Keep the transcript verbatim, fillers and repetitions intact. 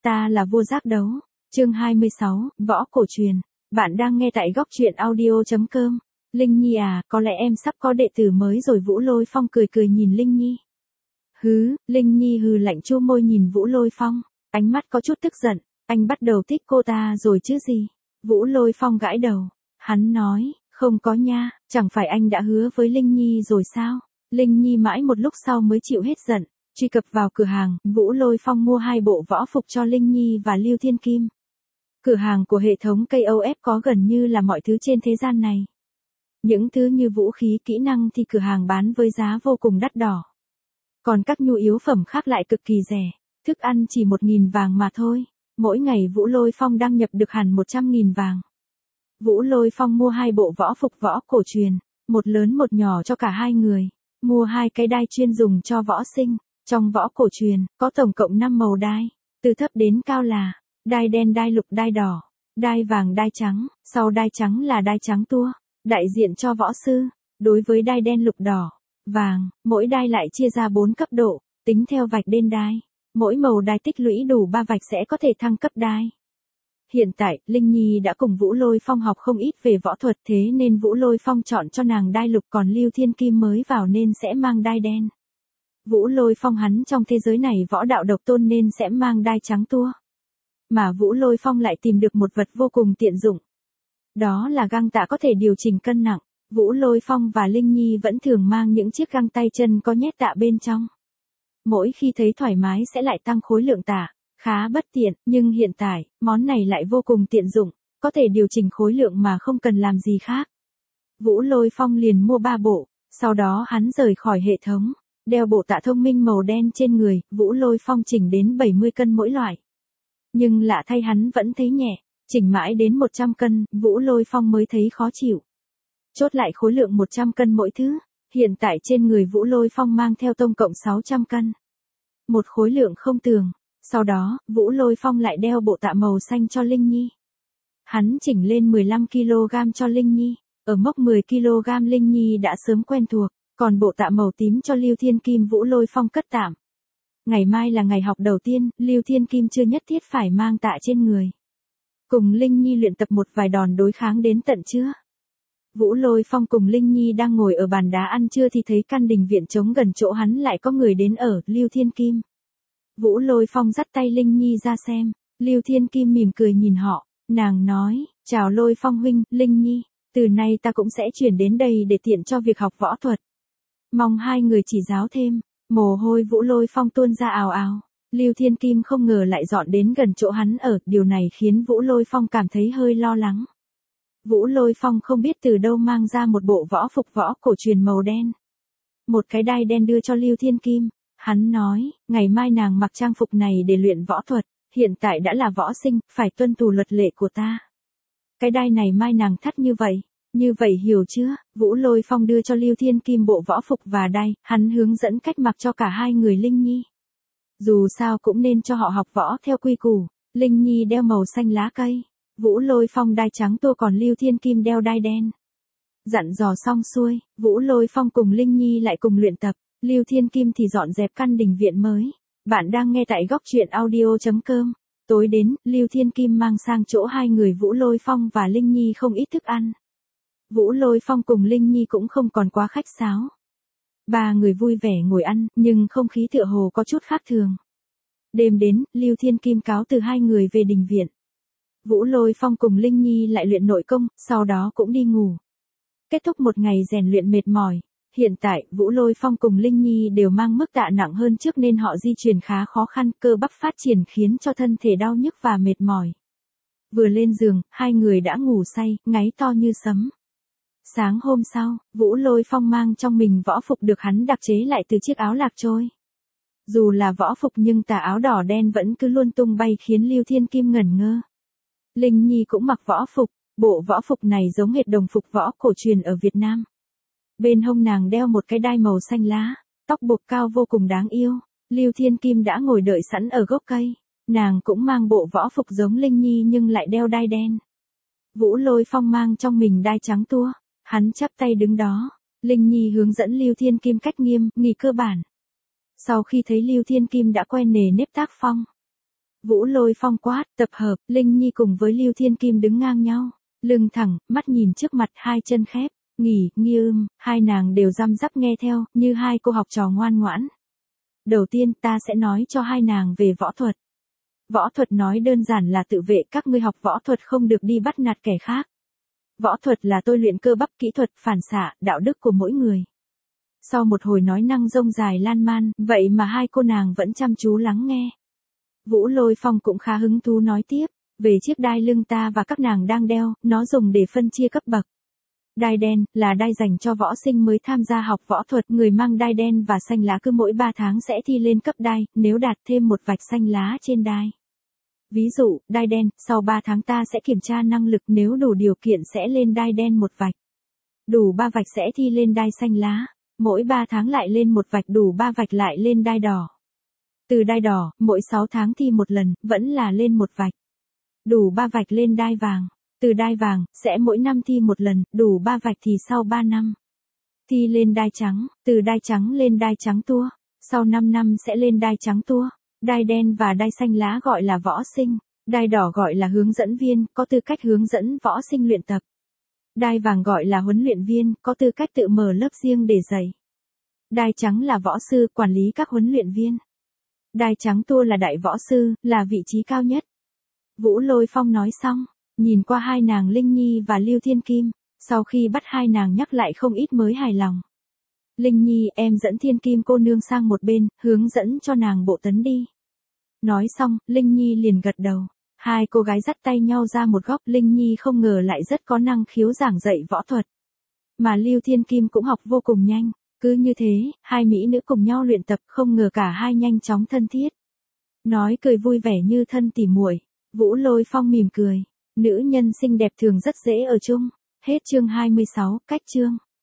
Ta là vua giác đấu. Chương hai mươi sáu, võ cổ truyền. Bạn đang nghe tại góc truyện audio.com. Linh Nhi à, có lẽ em sắp có đệ tử mới rồi. Vũ Lôi Phong cười cười nhìn Linh Nhi. Hứ, Linh Nhi hừ lạnh chu môi nhìn Vũ Lôi Phong, ánh mắt có chút tức giận. Anh bắt đầu thích cô ta rồi chứ gì? Vũ Lôi Phong gãi đầu. Hắn nói, không có nha, chẳng phải anh đã hứa với Linh Nhi rồi sao? Linh Nhi mãi một lúc sau mới chịu hết giận. Truy cập vào cửa hàng, Vũ Lôi Phong mua hai bộ võ phục cho Linh Nhi và Lưu Thiên Kim. Cửa hàng của hệ thống ca o ép có gần như là mọi thứ trên thế gian này. Những thứ như vũ khí, kỹ năng thì cửa hàng bán với giá vô cùng đắt đỏ. Còn các nhu yếu phẩm khác lại cực kỳ rẻ, thức ăn chỉ một nghìn vàng mà thôi. Mỗi ngày Vũ Lôi Phong đăng nhập được hẳn một trăm nghìn vàng. Vũ Lôi Phong mua hai bộ võ phục võ cổ truyền, một lớn một nhỏ cho cả hai người. Mua hai cái đai chuyên dùng cho võ sinh. Trong võ cổ truyền, có tổng cộng năm màu đai, từ thấp đến cao là đai đen, đai lục, đai đỏ, đai vàng, đai trắng, sau đai trắng là đai trắng tua, đại diện cho võ sư. Đối với đai đen, lục, đỏ, vàng, mỗi đai lại chia ra bốn cấp độ, tính theo vạch đen đai. Mỗi màu đai tích lũy đủ ba vạch sẽ có thể thăng cấp đai. Hiện tại, Linh Nhi đã cùng Vũ Lôi Phong học không ít về võ thuật, thế nên Vũ Lôi Phong chọn cho nàng đai lục, còn Lưu Thiên Kim mới vào nên sẽ mang đai đen. Vũ Lôi Phong hắn trong thế giới này võ đạo độc tôn nên sẽ mang đai trắng tua. Mà Vũ Lôi Phong lại tìm được một vật vô cùng tiện dụng. Đó là găng tạ có thể điều chỉnh cân nặng. Vũ Lôi Phong và Linh Nhi vẫn thường mang những chiếc găng tay chân có nhét tạ bên trong. Mỗi khi thấy thoải mái sẽ lại tăng khối lượng tạ, khá bất tiện, nhưng hiện tại, món này lại vô cùng tiện dụng, có thể điều chỉnh khối lượng mà không cần làm gì khác. Vũ Lôi Phong liền mua ba bộ, sau đó hắn rời khỏi hệ thống. Đeo bộ tạ thông minh màu đen trên người, Vũ Lôi Phong chỉnh đến bảy mươi cân mỗi loại. Nhưng lạ thay hắn vẫn thấy nhẹ, chỉnh mãi đến một trăm cân, Vũ Lôi Phong mới thấy khó chịu. Chốt lại khối lượng một trăm cân mỗi thứ, hiện tại trên người Vũ Lôi Phong mang theo tổng cộng sáu trăm cân. Một khối lượng không tưởng. Sau đó, Vũ Lôi Phong lại đeo bộ tạ màu xanh cho Linh Nhi. Hắn chỉnh lên mười lăm ki lô gam cho Linh Nhi, ở mốc mười ki lô gam Linh Nhi đã sớm quen thuộc. Còn bộ tạ màu tím cho Lưu Thiên Kim Vũ Lôi Phong cất tạm. Ngày mai là ngày học đầu tiên, Lưu Thiên Kim chưa nhất thiết phải mang tạ trên người. Cùng Linh Nhi luyện tập một vài đòn đối kháng đến tận trưa. Vũ Lôi Phong cùng Linh Nhi đang ngồi ở bàn đá ăn trưa thì thấy căn đình viện trống gần chỗ hắn lại có người đến ở, Lưu Thiên Kim. Vũ Lôi Phong dắt tay Linh Nhi ra xem, Lưu Thiên Kim mỉm cười nhìn họ, nàng nói, chào Lôi Phong huynh, Linh Nhi, từ nay ta cũng sẽ chuyển đến đây để tiện cho việc học võ thuật. Mong hai người chỉ giáo thêm. Mồ hôi Vũ Lôi Phong tuôn ra ào ào. Lưu Thiên Kim không ngờ lại dọn đến gần chỗ hắn ở, điều này khiến Vũ Lôi Phong cảm thấy hơi lo lắng. Vũ Lôi Phong không biết từ đâu mang ra một bộ võ phục võ cổ truyền màu đen. Một cái đai đen đưa cho Lưu Thiên Kim. Hắn nói, ngày mai nàng mặc trang phục này để luyện võ thuật, hiện tại đã là võ sinh, phải tuân thủ luật lệ của ta. Cái đai này mai nàng thắt như vậy. Như vậy hiểu chưa? Vũ Lôi Phong đưa cho Lưu Thiên Kim bộ võ phục và đai, hắn hướng dẫn cách mặc cho cả hai người Linh Nhi. Dù sao cũng nên cho họ học võ theo quy củ. Linh Nhi đeo màu xanh lá cây, Vũ Lôi Phong đai trắng tua, còn Lưu Thiên Kim đeo đai đen. Dặn dò xong xuôi, Vũ Lôi Phong cùng Linh Nhi lại cùng luyện tập, Lưu Thiên Kim thì dọn dẹp căn đình viện mới. Bạn đang nghe tại góc truyện audio.com. Tối đến, Lưu Thiên Kim mang sang chỗ hai người Vũ Lôi Phong và Linh Nhi không ít thức ăn. Vũ Lôi Phong cùng Linh Nhi cũng không còn quá khách sáo. Ba người vui vẻ ngồi ăn, nhưng không khí tựa hồ có chút khác thường. Đêm đến, Lưu Thiên Kim cáo từ hai người về đình viện. Vũ Lôi Phong cùng Linh Nhi lại luyện nội công, sau đó cũng đi ngủ. Kết thúc một ngày rèn luyện mệt mỏi. Hiện tại, Vũ Lôi Phong cùng Linh Nhi đều mang mức tạ nặng hơn trước nên họ di chuyển khá khó khăn, cơ bắp phát triển khiến cho thân thể đau nhức và mệt mỏi. Vừa lên giường, hai người đã ngủ say, ngáy to như sấm. Sáng hôm sau, Vũ Lôi Phong mang trong mình võ phục được hắn đặc chế lại từ chiếc áo lạc trôi. Dù là võ phục nhưng tà áo đỏ đen vẫn cứ luôn tung bay khiến Lưu Thiên Kim ngẩn ngơ. Linh Nhi cũng mặc võ phục, bộ võ phục này giống hệt đồng phục võ cổ truyền ở Việt Nam. Bên hông nàng đeo một cái đai màu xanh lá, tóc buộc cao vô cùng đáng yêu. Lưu Thiên Kim đã ngồi đợi sẵn ở gốc cây, nàng cũng mang bộ võ phục giống Linh Nhi nhưng lại đeo đai đen. Vũ Lôi Phong mang trong mình đai trắng tua. Hắn chắp tay đứng đó, Linh Nhi hướng dẫn Lưu Thiên Kim cách nghiêm, nghị cơ bản. Sau khi thấy Lưu Thiên Kim đã quen nề nếp tác phong, Vũ Lôi Phong quát, tập hợp. Linh Nhi cùng với Lưu Thiên Kim đứng ngang nhau, lưng thẳng, mắt nhìn trước mặt, hai chân khép. Nghỉ, nghi ưm, hai nàng đều răm rắp nghe theo, như hai cô học trò ngoan ngoãn. Đầu tiên ta sẽ nói cho hai nàng về võ thuật. Võ thuật nói đơn giản là tự vệ, các ngươi học võ thuật không được đi bắt nạt kẻ khác. Võ thuật là tôi luyện cơ bắp, kỹ thuật, phản xạ, đạo đức của mỗi người. Sau một hồi nói năng rông dài lan man, vậy mà hai cô nàng vẫn chăm chú lắng nghe. Vũ Lôi Phong cũng khá hứng thú nói tiếp, về chiếc đai lưng ta và các nàng đang đeo, nó dùng để phân chia cấp bậc. Đai đen, là đai dành cho võ sinh mới tham gia học võ thuật, người mang đai đen và xanh lá cứ mỗi ba tháng sẽ thi lên cấp đai, nếu đạt thêm một vạch xanh lá trên đai. Ví dụ, đai đen, sau ba tháng ta sẽ kiểm tra năng lực, nếu đủ điều kiện sẽ lên đai đen một vạch. Đủ ba vạch sẽ thi lên đai xanh lá, mỗi ba tháng lại lên một vạch, đủ ba vạch lại lên đai đỏ. Từ đai đỏ, mỗi sáu tháng thi một lần, vẫn là lên một vạch. Đủ ba vạch lên đai vàng. Từ đai vàng, sẽ mỗi năm thi một lần, đủ ba vạch thì sau ba năm. Thi lên đai trắng, từ đai trắng lên đai trắng tua, sau năm năm sẽ lên đai trắng tua. Đai đen và đai xanh lá gọi là võ sinh, đai đỏ gọi là hướng dẫn viên, có tư cách hướng dẫn võ sinh luyện tập. Đai vàng gọi là huấn luyện viên, có tư cách tự mở lớp riêng để dạy. Đai trắng là võ sư, quản lý các huấn luyện viên. Đai trắng tua là đại võ sư, là vị trí cao nhất. Vũ Lôi Phong nói xong, nhìn qua hai nàng Linh Nhi và Lưu Thiên Kim, sau khi bắt hai nàng nhắc lại không ít mới hài lòng. Linh Nhi, em dẫn Thiên Kim cô nương sang một bên, hướng dẫn cho nàng bộ tấn đi. Nói xong, Linh Nhi liền gật đầu. Hai cô gái dắt tay nhau ra một góc, Linh Nhi không ngờ lại rất có năng khiếu giảng dạy võ thuật. Mà Lưu Thiên Kim cũng học vô cùng nhanh, cứ như thế, hai mỹ nữ cùng nhau luyện tập, không ngờ cả hai nhanh chóng thân thiết. Nói cười vui vẻ như thân tỉ muội. Vũ Lôi Phong mỉm cười. Nữ nhân xinh đẹp thường rất dễ ở chung. Hết chương hai mươi sáu, cách chương.